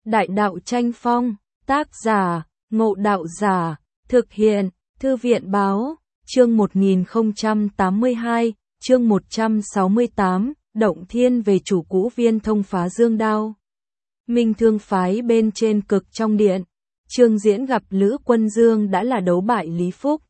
Đại đạo tranh phong, tác giả, Ngộ Đạo Giả, thực hiện, Thư viện Báo, chương 1082, chương 168, Động Thiên về chủ cũ Viên Thông phá dương đao. Minh Thương phái bên trên cực trong điện, Trương Diễn gặp Lữ Quân Dương đã là đấu bại Lý Phúc.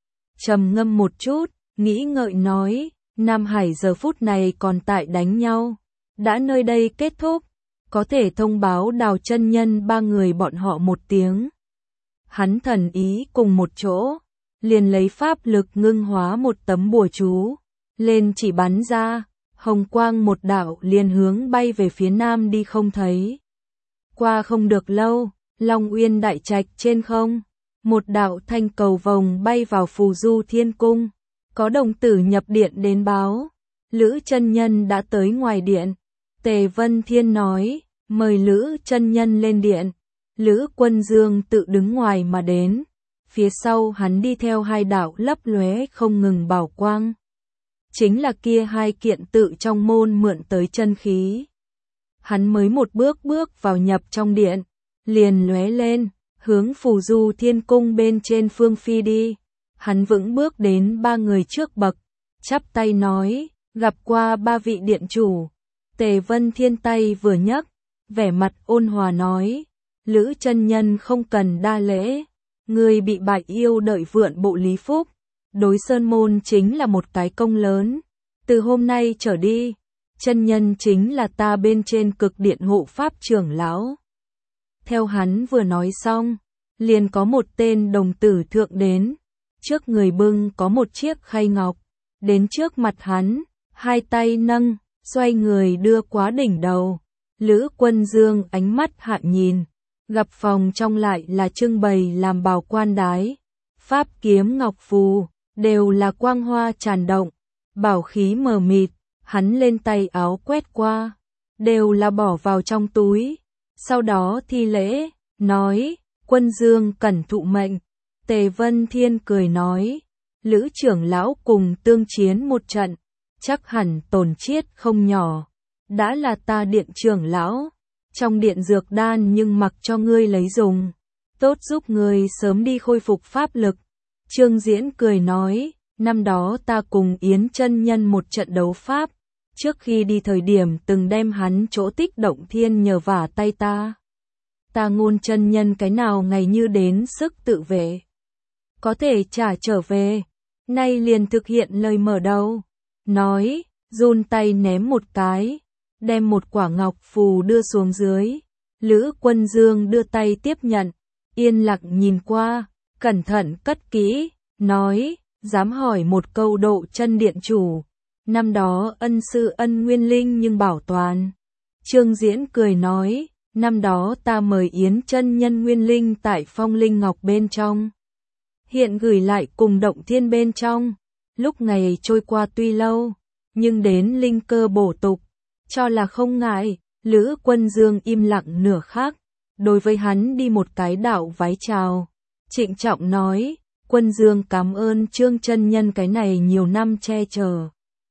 Trầm ngâm một chút, nghĩ ngợi nói, Nam Hải giờ phút này còn tại đánh nhau, đã nơi đây kết thúc, có thể thông báo Đào chân nhân ba người bọn họ một tiếng. Hắn thần ý cùng một chỗ, liền lấy pháp lực ngưng hóa một tấm bùa chú, lên chỉ bắn ra, hồng quang một đạo liền hướng bay về phía nam đi không thấy. Qua không được lâu, Long Uyên đại trạch trên không, một đạo thanh cầu vồng bay vào Phù Du Thiên Cung, có đồng tử nhập điện đến báo, Lữ chân nhân đã tới ngoài điện. Tề Vân Thiên nói, mời Lữ chân nhân lên điện. Lữ Quân Dương tự đứng ngoài mà đến, phía sau hắn đi theo hai đạo lấp lóe không ngừng bảo quang. Chính là kia hai kiện tự trong môn mượn tới chân khí. Hắn mới một bước vào nhập trong điện, liền lóe lên, hướng Phù Du Thiên Cung bên trên phương phi đi. Hắn vững bước đến ba người trước bậc, chắp tay nói, gặp qua ba vị điện chủ. Tề Vân Thiên tay vừa nhấc, vẻ mặt ôn hòa nói, Lữ chân nhân không cần đa lễ, người bị bại yêu đợi vượn bộ Lý Phúc, đối sơn môn chính là một cái công lớn, từ hôm nay trở đi, chân nhân chính là ta bên trên cực điện hộ pháp trưởng lão. Theo hắn vừa nói xong, liền có một tên đồng tử thượng đến, trước người bưng có một chiếc khay ngọc, đến trước mặt hắn, hai tay nâng, xoay người đưa quá đỉnh đầu. Lữ Quân Dương ánh mắt hạ nhìn, gặp phòng trong lại là trưng bày làm bào quan đái, pháp kiếm ngọc phù, đều là quang hoa tràn động, bảo khí mờ mịt, hắn lên tay áo quét qua, đều là bỏ vào trong túi, sau đó thi lễ, nói, Quân Dương cẩn thụ mệnh. Tề Vân Thiên cười nói, Lữ trưởng lão cùng tương chiến một trận, chắc hẳn tổn chiết không nhỏ. Đã là ta điện trưởng lão, trong điện dược đan nhưng mặc cho ngươi lấy dùng, tốt giúp ngươi sớm đi khôi phục pháp lực. Trương Diễn cười nói, năm đó ta cùng Yến chân nhân một trận đấu pháp, trước khi đi thời điểm từng đem hắn chỗ tích động thiên nhờ vả tay ta. Ta Ngôn chân nhân cái nào ngày như đến sức tự vệ, có thể trả trở về, nay liền thực hiện lời mở đầu, nói, run tay ném một cái, đem một quả ngọc phù đưa xuống dưới. Lữ Quân Dương đưa tay tiếp nhận, yên lặng nhìn qua, cẩn thận cất kỹ, nói, dám hỏi một câu Độ chân điện chủ, năm đó ân sư ân nguyên linh nhưng bảo toàn. Trương Diễn cười nói, năm đó ta mời Yến chân nhân nguyên linh tại Phong Linh Ngọc bên trong, hiện gửi lại cùng Động Thiên bên trong, lúc ngày trôi qua tuy lâu, nhưng đến linh cơ bổ tục, cho là không ngại. Lữ Quân Dương im lặng nửa khắc, đối với hắn đi một cái đạo vái chào, trịnh trọng nói, Quân Dương cảm ơn Trương chân nhân cái này nhiều năm che chở.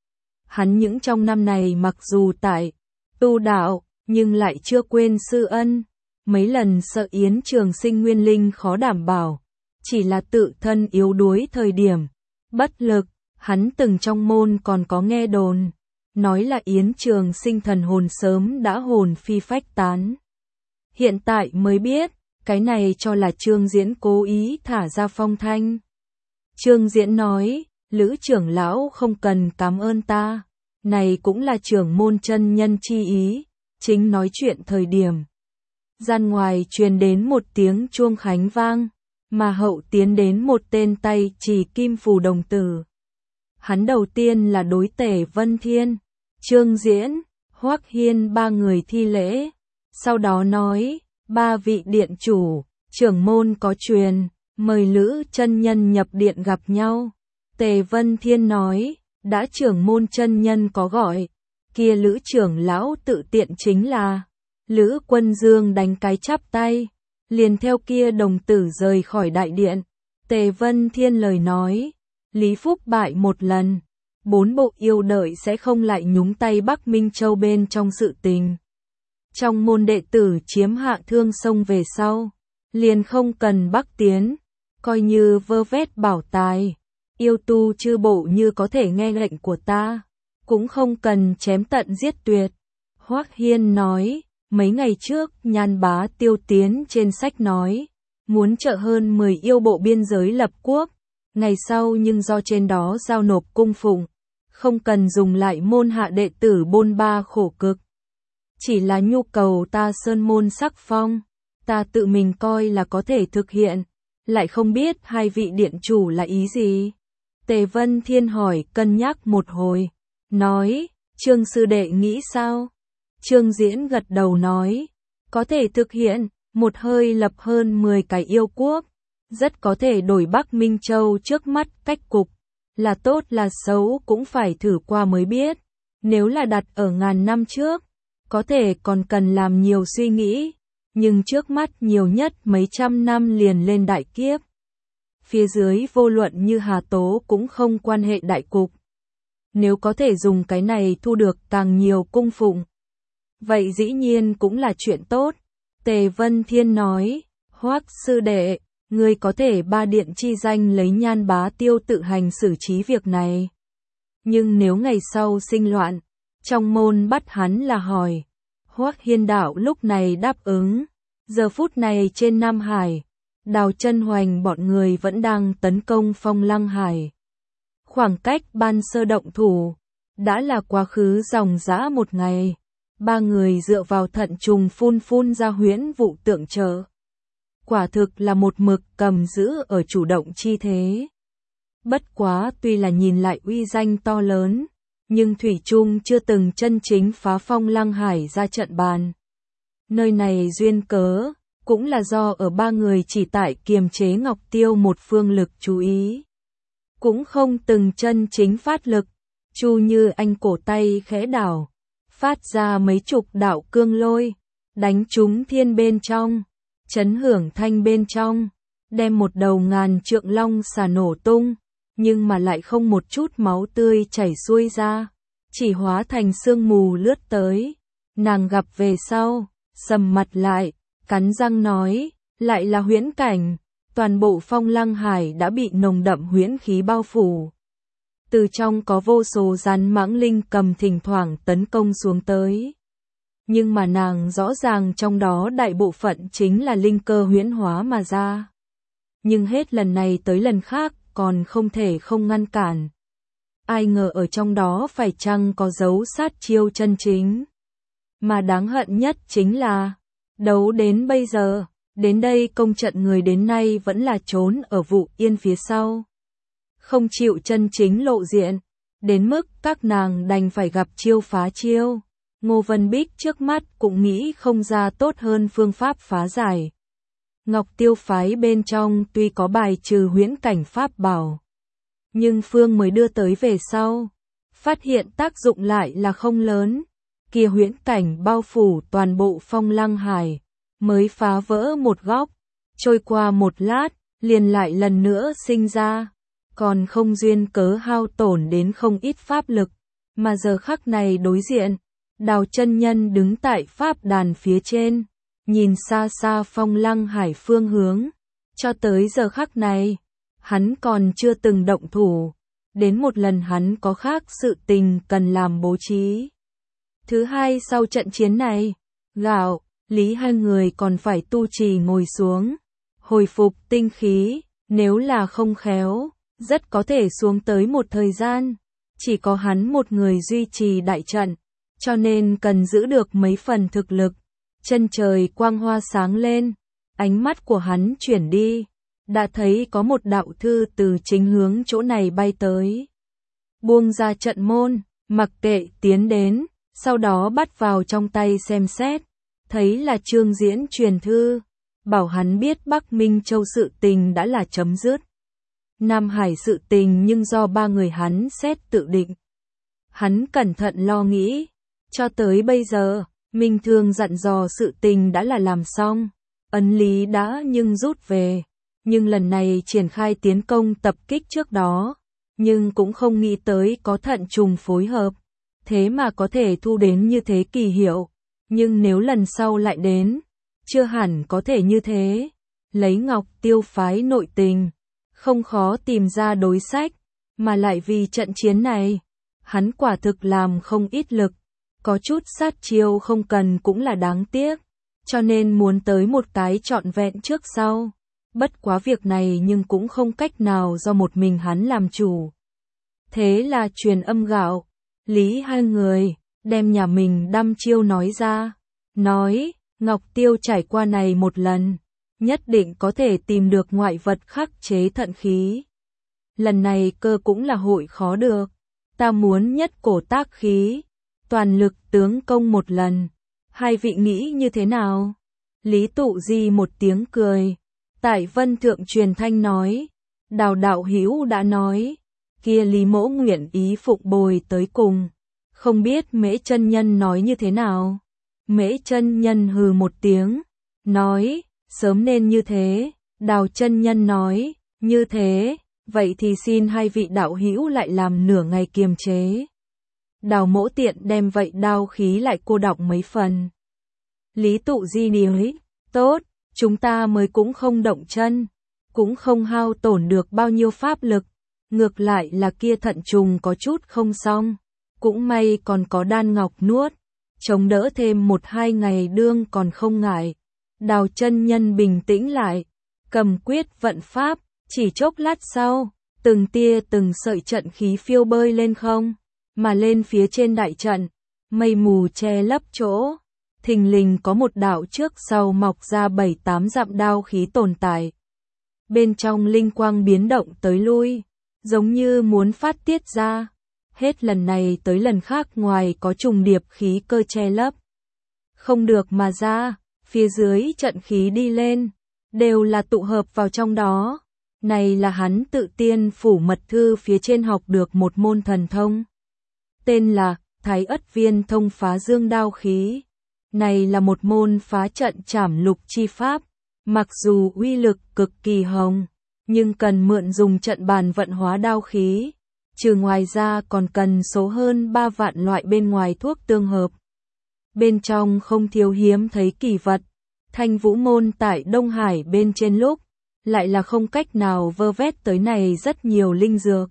Hắn những trong năm này mặc dù tại tu đạo, nhưng lại chưa quên sư ân, mấy lần sợ Yến trường sinh nguyên linh khó đảm bảo, chỉ là tự thân yếu đuối thời điểm, bất lực, hắn từng trong môn còn có nghe đồn, nói là Yến trường sinh thần hồn sớm đã hồn phi phách tán. Hiện tại mới biết, cái này cho là Trương Diễn cố ý thả ra phong thanh. Trương Diễn nói, Lữ trưởng lão không cần cảm ơn ta, này cũng là trưởng môn chân nhân chi ý, chính nói chuyện thời điểm. Gian ngoài truyền đến một tiếng chuông khánh vang, mà hậu tiến đến một tên tay chỉ kim phù đồng tử. Hắn đầu tiên là đối Tề Vân Thiên, Trương Diễn, Hoắc Hiên ba người thi lễ, sau đó nói, ba vị điện chủ, trưởng môn có truyền, mời Lữ chân nhân nhập điện gặp nhau. Tề Vân Thiên nói, đã trưởng môn chân nhân có gọi, kia Lữ trưởng lão tự tiện chính là. Lữ Quân Dương đánh cái chắp tay, liền theo kia đồng tử rời khỏi đại điện. Tề Vân Thiên lời nói, Lý Phúc bại một lần, 4 bộ yêu đợi sẽ không lại nhúng tay Bắc Minh Châu bên trong sự tình. Trong môn đệ tử chiếm hạ thương sông về sau, liền không cần bắc tiến, coi như vơ vét bảo tài. Yêu tu chư bộ như có thể nghe lệnh của ta, cũng không cần chém tận giết tuyệt. Hoắc Hiên nói, mấy ngày trước Nhan Bá Tiêu tiến trên sách nói, muốn trợ hơn 10 yêu bộ biên giới lập quốc, ngày sau nhưng do trên đó giao nộp cung phụng, không cần dùng lại môn hạ đệ tử bôn ba khổ cực. Chỉ là nhu cầu ta sơn môn sắc phong, ta tự mình coi là có thể thực hiện, lại không biết hai vị điện chủ là ý gì. Tề Vân Thiên hỏi cân nhắc một hồi, nói, Trương sư đệ nghĩ sao? Trương Diễn gật đầu nói, có thể thực hiện, một hơi lập hơn 10 cái yêu quốc, rất có thể đổi Bắc Minh Châu trước mắt cách cục, là tốt là xấu cũng phải thử qua mới biết, nếu là đặt ở ngàn năm trước, có thể còn cần làm nhiều suy nghĩ, nhưng trước mắt nhiều nhất mấy trăm năm liền lên đại kiếp. Phía dưới vô luận như Hà Tố cũng không quan hệ đại cục. Nếu có thể dùng cái này thu được càng nhiều cung phụng, vậy dĩ nhiên cũng là chuyện tốt. Tề Vân Thiên nói, Hoắc sư đệ, ngươi có thể ba điện chi danh lấy Nhan Bá Tiêu tự hành xử trí việc này. Nhưng nếu ngày sau sinh loạn, trong môn bắt hắn là hỏi. Hoắc Hiên đạo lúc này đáp ứng. Giờ phút này trên Nam Hải, Đào Chân Hoành bọn người vẫn đang tấn công Phong Lăng Hải. Khoảng cách ban sơ động thủ, đã là quá khứ dòng dã một ngày. Ba người dựa vào thận trùng phun ra huyễn vụ tượng trợ. Quả thực là một mực cầm giữ ở chủ động chi thế. Bất quá tuy là nhìn lại uy danh to lớn, nhưng Thủy Trung chưa từng chân chính phá Phong Lăng Hải ra trận bàn. Nơi này duyên cớ, cũng là do ở ba người chỉ tại kiềm chế Ngọc Tiêu một phương lực chú ý. Cũng không từng chân chính phát lực, Chu Như Anh cổ tay khẽ đảo, phát ra mấy chục đạo cương lôi, đánh trúng thiên bên trong, chấn hưởng thanh bên trong, đem một đầu ngàn trượng long xà nổ tung, nhưng mà lại không một chút máu tươi chảy xuôi ra, chỉ hóa thành sương mù lướt tới. Nàng gặp về sau, sầm mặt lại, cắn răng nói, lại là huyễn cảnh, toàn bộ Phong Lăng Hải đã bị nồng đậm huyễn khí bao phủ. Từ trong có vô số rắn mãng linh cầm thỉnh thoảng tấn công xuống tới. Nhưng mà nàng rõ ràng trong đó đại bộ phận chính là linh cơ huyễn hóa mà ra. Nhưng hết lần này tới lần khác còn không thể không ngăn cản. Ai ngờ ở trong đó phải chăng có dấu sát chiêu chân chính. Mà đáng hận nhất chính là, đấu đến bây giờ, đến đây công trận người đến nay vẫn là trốn ở Vụ Yên phía sau. Không chịu chân chính lộ diện, đến mức các nàng đành phải gặp chiêu phá chiêu. Ngô Vân Bích trước mắt cũng nghĩ không ra tốt hơn phương pháp phá giải. Ngọc Tiêu phái bên trong tuy có bài trừ huyễn cảnh pháp bảo, nhưng phương mới đưa tới về sau, phát hiện tác dụng lại là không lớn. Kia huyễn cảnh bao phủ toàn bộ Phong Lăng Hải, mới phá vỡ một góc, trôi qua một lát, liền lại lần nữa sinh ra, còn không duyên cớ hao tổn đến không ít pháp lực, mà giờ khắc này đối diện, Đào chân nhân đứng tại pháp đàn phía trên, nhìn xa xa Phong Lăng Hải phương hướng, cho tới giờ khắc này, hắn còn chưa từng động thủ, đến một lần hắn có khác sự tình cần làm bố trí. Thứ hai sau trận chiến này, Gạo, Lý hai người còn phải tu trì ngồi xuống, hồi phục tinh khí, nếu là không khéo, rất có thể xuống tới một thời gian, chỉ có hắn một người duy trì đại trận, cho nên cần giữ được mấy phần thực lực. Chân trời quang hoa sáng lên, ánh mắt của hắn chuyển đi, đã thấy có một đạo thư từ chính hướng chỗ này bay tới. Buông ra trận môn, mặc kệ tiến đến, sau đó bắt vào trong tay xem xét, thấy là Trương Diễn truyền thư, bảo hắn biết Bắc Minh Châu sự tình đã là chấm dứt. Nam Hải sự tình nhưng do ba người hắn xét tự định. Hắn cẩn thận lo nghĩ, cho tới bây giờ, Minh Thương dặn dò sự tình đã là làm xong, ấn lý đã nhưng rút về, nhưng lần này triển khai tiến công tập kích trước đó, nhưng cũng không nghĩ tới có thận trùng phối hợp, thế mà có thể thu đến như thế kỳ hiệu, nhưng nếu lần sau lại đến, chưa hẳn có thể như thế. Lấy Ngọc Tiêu phái nội tình, không khó tìm ra đối sách, mà lại vì trận chiến này, hắn quả thực làm không ít lực, có chút sát chiêu không cần cũng là đáng tiếc, cho nên muốn tới một cái trọn vẹn trước sau. Bất quá việc này nhưng cũng không cách nào do một mình hắn làm chủ. Thế là truyền âm gạo, Lý hai người, đem nhà mình đăm chiêu nói ra, nói, Ngọc Tiêu trải qua này một lần, nhất định có thể tìm được ngoại vật khắc chế thận khí. Lần này cơ cũng là hội khó được, ta muốn nhất cổ tác khí, toàn lực tướng công một lần, hai vị nghĩ như thế nào? Lý Tụ Di một tiếng cười, tại Vân Thượng truyền thanh nói, Đào đạo hữu đã nói, kia Lý mỗ nguyện ý phụng bồi tới cùng, không biết Mễ chân nhân nói như thế nào? Mễ chân nhân hừ một tiếng, nói, sớm nên như thế. Đào chân nhân nói, như thế, vậy thì xin hai vị đạo hữu lại làm nửa ngày kiềm chế. Đào mỗ tiện đem vậy đao khí lại cô đọng mấy phần. Lý Tụ Di nói, tốt, chúng ta mới cũng không động chân, cũng không hao tổn được bao nhiêu pháp lực, ngược lại là kia thận trùng có chút không xong, cũng may còn có đan ngọc nuốt, chống đỡ thêm 1-2 ngày đương còn không ngại. Đào chân nhân bình tĩnh lại, cầm quyết vận pháp, chỉ chốc lát sau, từng tia từng sợi trận khí phiêu bơi lên không, mà lên phía trên đại trận, mây mù che lấp chỗ, thình lình có một đạo trước sau mọc ra 7-8 dặm đao khí tồn tại. Bên trong linh quang biến động tới lui, giống như muốn phát tiết ra, hết lần này tới lần khác ngoài có trùng điệp khí cơ che lấp. Không được mà ra, phía dưới trận khí đi lên, đều là tụ hợp vào trong đó. Này là hắn tự tiên phủ mật thư phía trên học được một môn thần thông. Tên là Thái Ất Viên Thông Phá Dương Đao Khí. Này là một môn phá trận trảm lục chi pháp. Mặc dù uy lực cực kỳ hồng, nhưng cần mượn dùng trận bàn vận hóa đao khí. Trừ ngoài ra còn cần số hơn 3 vạn loại bên ngoài thuốc tương hợp. Bên trong không thiếu hiếm thấy kỳ vật. Thanh Vũ Môn tại Đông Hải bên trên lúc, lại là không cách nào vơ vét tới này rất nhiều linh dược.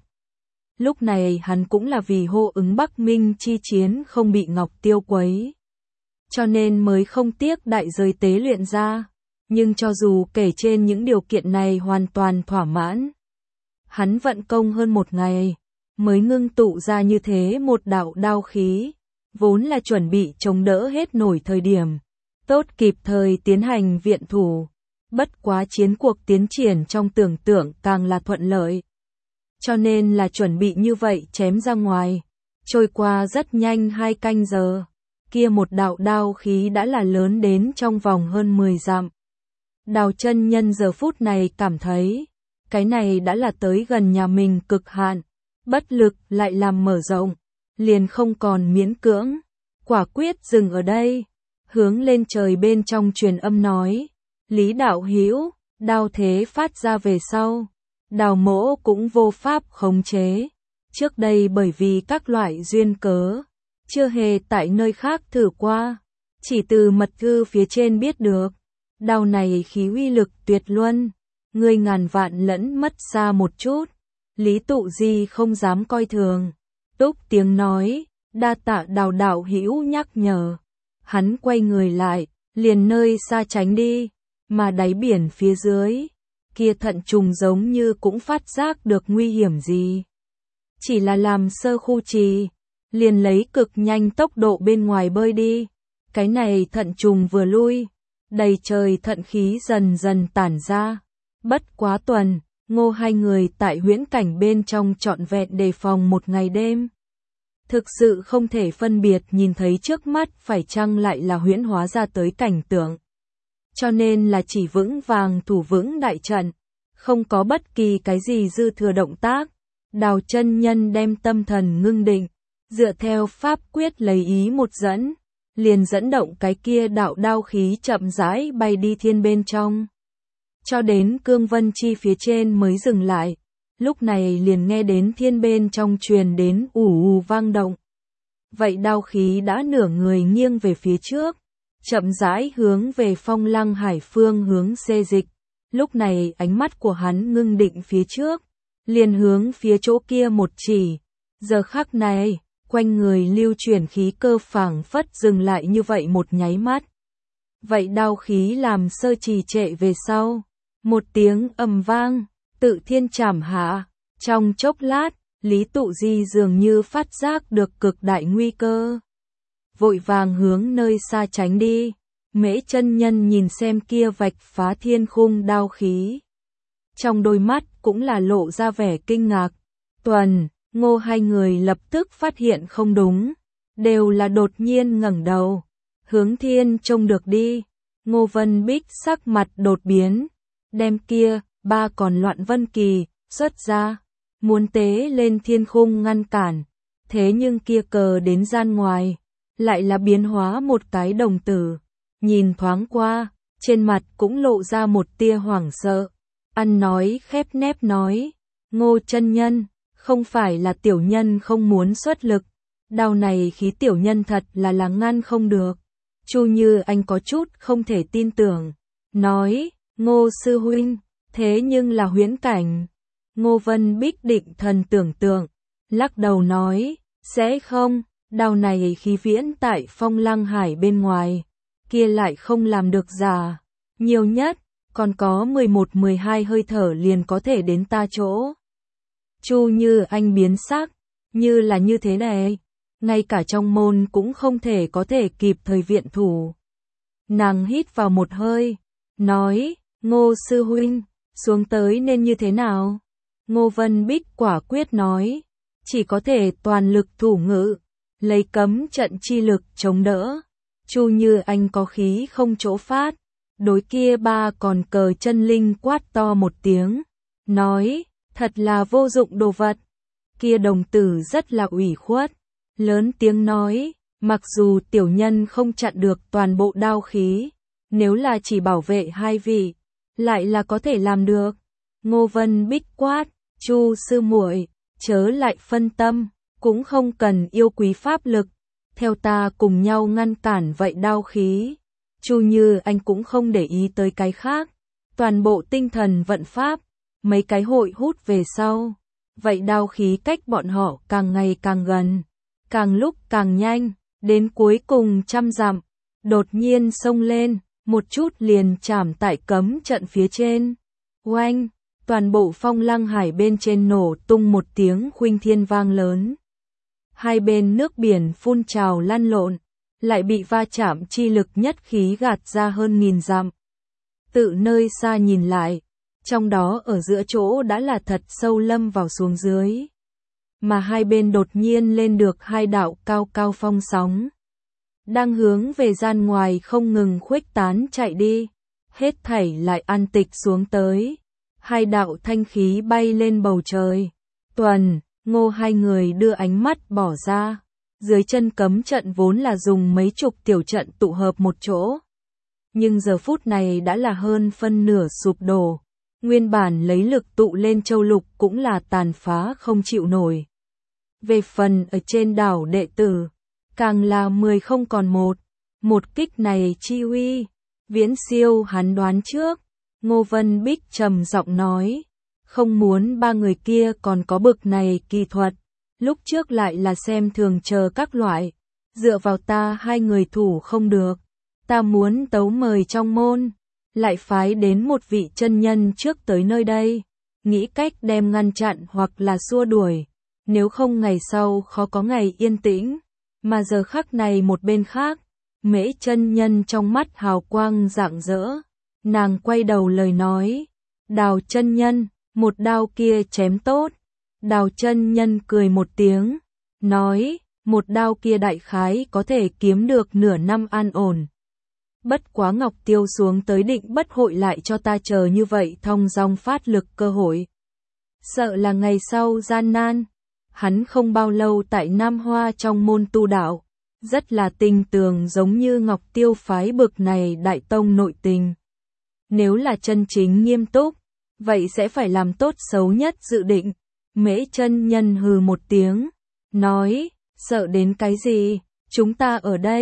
Lúc này hắn cũng là vì hô ứng Bắc Minh chi chiến không bị Ngọc Tiêu quấy, cho nên mới không tiếc đại giới tế luyện ra. Nhưng cho dù kể trên những điều kiện này hoàn toàn thỏa mãn, hắn vận công hơn một ngày, mới ngưng tụ ra như thế một đạo đao khí, vốn là chuẩn bị chống đỡ hết nổi thời điểm, tốt kịp thời tiến hành viện thủ. Bất quá chiến cuộc tiến triển trong tưởng tượng càng là thuận lợi, cho nên là chuẩn bị như vậy chém ra ngoài. Trôi qua rất nhanh 2 canh giờ, kia một đạo đao khí đã là lớn đến trong vòng hơn 10 dặm. Đào chân nhân giờ phút này cảm thấy, cái này đã là tới gần nhà mình cực hạn, bất lực lại làm mở rộng, liền không còn miễn cưỡng, quả quyết dừng ở đây, hướng lên trời bên trong truyền âm nói, Lý đạo hữu, đao thế phát ra về sau, Đào mỗ cũng vô pháp khống chế, trước đây bởi vì các loại duyên cớ, chưa hề tại nơi khác thử qua, chỉ từ mật thư phía trên biết được. Đao này khí uy lực tuyệt luân, ngươi ngàn vạn lẫn mất xa một chút. Lý Tụ Di không dám coi thường, túc tiếng nói, đa tạ Đào đạo hữu nhắc nhở. Hắn quay người lại, liền nơi xa tránh đi, mà đáy biển phía dưới, kia thận trùng giống như cũng phát giác được nguy hiểm gì. Chỉ là làm sơ khu trì, liền lấy cực nhanh tốc độ bên ngoài bơi đi. Cái này thận trùng vừa lui, đầy trời thận khí dần dần tản ra. Bất quá tuần, Ngô hai người tại huyễn cảnh bên trong trọn vẹn đề phòng một ngày đêm. Thực sự không thể phân biệt nhìn thấy trước mắt phải chăng lại là huyễn hóa ra tới cảnh tượng. Cho nên là chỉ vững vàng thủ vững đại trận, không có bất kỳ cái gì dư thừa động tác. Đào chân nhân đem tâm thần ngưng định, dựa theo pháp quyết lấy ý một dẫn, liền dẫn động cái kia đạo đao khí chậm rãi bay đi thiên bên trong. Cho đến cương vân chi phía trên mới dừng lại, lúc này liền nghe đến thiên bên trong truyền đến ù ù vang động. Vậy đao khí đã nửa người nghiêng về phía trước, chậm rãi hướng về Phong Lăng Hải phương hướng xê dịch. Lúc này ánh mắt của hắn ngưng định phía trước, liền hướng phía chỗ kia một chỉ. Giờ khắc này, quanh người lưu chuyển khí cơ phảng phất dừng lại như vậy một nháy mắt. Vậy đao khí làm sơ trì trệ về sau. Một tiếng ầm vang, tự thiên trảm hạ. Trong chốc lát, Lý Tụ Di dường như phát giác được cực đại nguy cơ. Vội vàng hướng nơi xa tránh đi. Mễ chân nhân nhìn xem kia vạch phá thiên khung đao khí. Trong đôi mắt cũng là lộ ra vẻ kinh ngạc. Tuần, Ngô hai người lập tức phát hiện không đúng. Đều là đột nhiên ngẩng đầu. Hướng thiên trông được đi. Ngô Vân Bích sắc mặt đột biến. Đem kia, ba còn loạn vân kỳ, xuất ra. Muốn tế lên thiên khung ngăn cản. Thế nhưng kia cờ đến gian ngoài. Lại là biến hóa một cái đồng tử. Nhìn thoáng qua, trên mặt cũng lộ ra một tia hoảng sợ. Ăn nói khép nép nói. Ngô chân nhân, không phải là tiểu nhân không muốn xuất lực. Đao này khí tiểu nhân thật là ngăn không được. Chu Như Anh có chút không thể tin tưởng. Nói, Ngô sư huynh, thế nhưng là huyễn cảnh. Ngô Vân Bích định thần tưởng tượng. Lắc đầu nói, sẽ không, đao này khí viễn tại Phong Lăng Hải bên ngoài. Kia lại không làm được giả. Nhiều nhất, còn có 11-12 hơi thở liền có thể đến ta chỗ. Chu Như Anh biến sắc, như là như thế này. Ngay cả trong môn cũng không thể có thể kịp thời viện thủ. Nàng hít vào một hơi, nói, Ngô sư huynh, xuống tới nên như thế nào? Ngô Vân Bích quả quyết nói, chỉ có thể toàn lực thủ ngự, lấy cấm trận chi lực chống đỡ. Chu Như Anh có khí không chỗ phát, đối kia ba còn cờ chân linh quát to một tiếng, nói, thật là vô dụng đồ vật. Kia đồng tử rất là ủy khuất, lớn tiếng nói, mặc dù tiểu nhân không chặn được toàn bộ đao khí, nếu là chỉ bảo vệ hai vị, lại là có thể làm được. Ngô Vân Bích quát, Chu sư muội, chớ lại phân tâm, cũng không cần yêu quý pháp lực, theo ta cùng nhau ngăn cản vậy đao khí. Chu Như Anh cũng không để ý tới cái khác, toàn bộ tinh thần vận pháp, mấy cái hội hút về sau, vậy đao khí cách bọn họ càng ngày càng gần, càng lúc càng nhanh, đến cuối cùng 100 dặm, đột nhiên xông lên, một chút liền chạm tại cấm trận phía trên. Oanh, toàn bộ Phong Lăng Hải bên trên nổ tung một tiếng khuynh thiên vang lớn. Hai bên nước biển phun trào lăn lộn, lại bị va chạm chi lực nhất khí gạt ra hơn 1000 dặm. Tự nơi xa nhìn lại, trong đó ở giữa chỗ đã là thật sâu lâm vào xuống dưới. Mà hai bên đột nhiên lên được hai đạo cao cao phong sóng. Đang hướng về gian ngoài không ngừng khuếch tán chạy đi. Hết thảy lại an tịch xuống tới. Hai đạo thanh khí bay lên bầu trời. Tuần, Ngô hai người đưa ánh mắt bỏ ra. Dưới chân cấm trận vốn là dùng mấy chục tiểu trận tụ hợp một chỗ. Nhưng giờ phút này đã là hơn phân nửa sụp đổ. Nguyên bản lấy lực tụ lên châu lục cũng là tàn phá không chịu nổi. Về phần ở trên đảo đệ tử, càng là 10 không còn một. Một kích này chi uy, viễn siêu hắn đoán trước. Ngô Vân Bích trầm giọng nói, không muốn ba người kia còn có bực này kỳ thuật. Lúc trước lại là xem thường chờ các loại, dựa vào ta hai người thủ không được. Ta muốn tấu mời trong môn, lại phái đến một vị chân nhân trước tới nơi đây, nghĩ cách đem ngăn chặn hoặc là xua đuổi. Nếu không ngày sau khó có ngày yên tĩnh, mà giờ khắc này một bên khác, Mễ chân nhân trong mắt hào quang rạng rỡ, nàng quay đầu lời nói, Đào chân nhân, một đao kia chém tốt. Đào chân nhân cười một tiếng, nói, một đao kia đại khái có thể kiếm được nửa năm an ổn. Bất quá Ngọc Tiêu xuống tới định bất hội lại cho ta chờ như vậy thong dong phát lực cơ hội. Sợ là ngày sau gian nan. Hắn không bao lâu tại Nam Hoa trong môn tu đạo, rất là tình tường giống như Ngọc Tiêu phái bực này đại tông nội tình. Nếu là chân chính nghiêm túc, vậy sẽ phải làm tốt xấu nhất dự định. Mễ chân nhân hừ một tiếng, nói, sợ đến cái gì, chúng ta ở đây,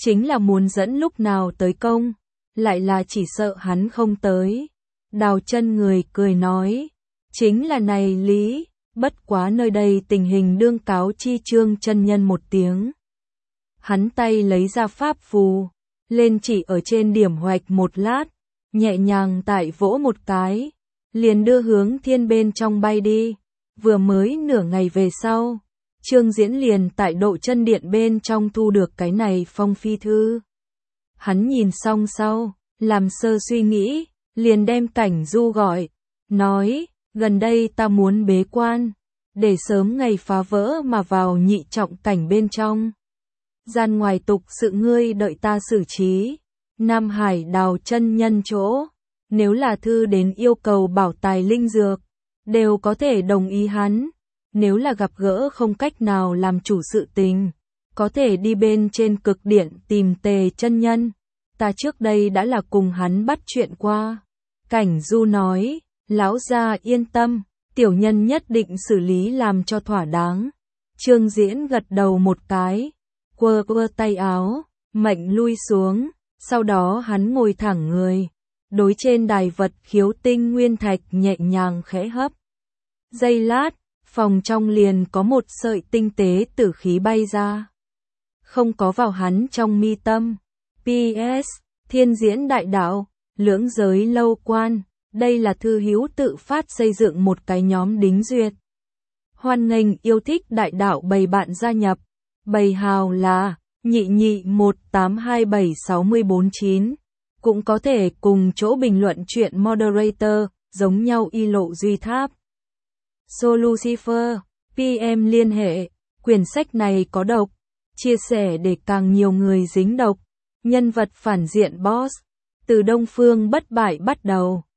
chính là muốn dẫn lúc nào tới công, lại là chỉ sợ hắn không tới. Đào Chân Người cười nói, chính là này lý, bất quá nơi đây tình hình đương cáo chi Trương chân nhân một tiếng. Hắn tay lấy ra pháp phù, lên chỉ ở trên điểm hoạch một lát, nhẹ nhàng tại vỗ một cái, liền đưa hướng thiên bên trong bay đi. Vừa mới nửa ngày về sau, Trương Diễn liền tại Độ Chân Điện bên trong thu được cái này phong phi thư. Hắn nhìn xong sau, làm sơ suy nghĩ, liền đem Cảnh Du gọi, nói, gần đây ta muốn bế quan, để sớm ngày phá vỡ mà vào nhị trọng cảnh bên trong. Gian ngoài tục sự ngươi đợi ta xử trí. Nam Hải Đào chân nhân chỗ, nếu là thư đến yêu cầu bảo tài linh dược, đều có thể đồng ý hắn. Nếu là gặp gỡ không cách nào làm chủ sự tình, có thể đi bên trên cực điện tìm Tề chân nhân. Ta trước đây đã là cùng hắn bắt chuyện qua. Cảnh Du nói, lão gia yên tâm, tiểu nhân nhất định xử lý làm cho thỏa đáng. Trương Diễn gật đầu một cái, quơ quơ tay áo, mệnh lui xuống, sau đó hắn ngồi thẳng người, đối trên đài vật khiếu tinh nguyên thạch nhẹ nhàng khẽ hấp. Giây lát, phòng trong liền có một sợi tinh tế tử khí bay ra. Không có vào hắn trong mi tâm. PS, Thiên Diễn Đại Đạo, Lưỡng Giới Lâu Quan, đây là thư hữu tự phát xây dựng một cái nhóm đính duyệt. Hoan nghênh yêu thích đại đạo bầy bạn gia nhập. Bầy hào là nhị 1827649. Cũng có thể cùng chỗ bình luận chuyện moderator, giống nhau y lộ duy tháp. Solucifer, PM liên hệ, quyển sách này có độc, chia sẻ để càng nhiều người dính độc. Nhân vật phản diện boss, từ Đông Phương Bất Bại bắt đầu.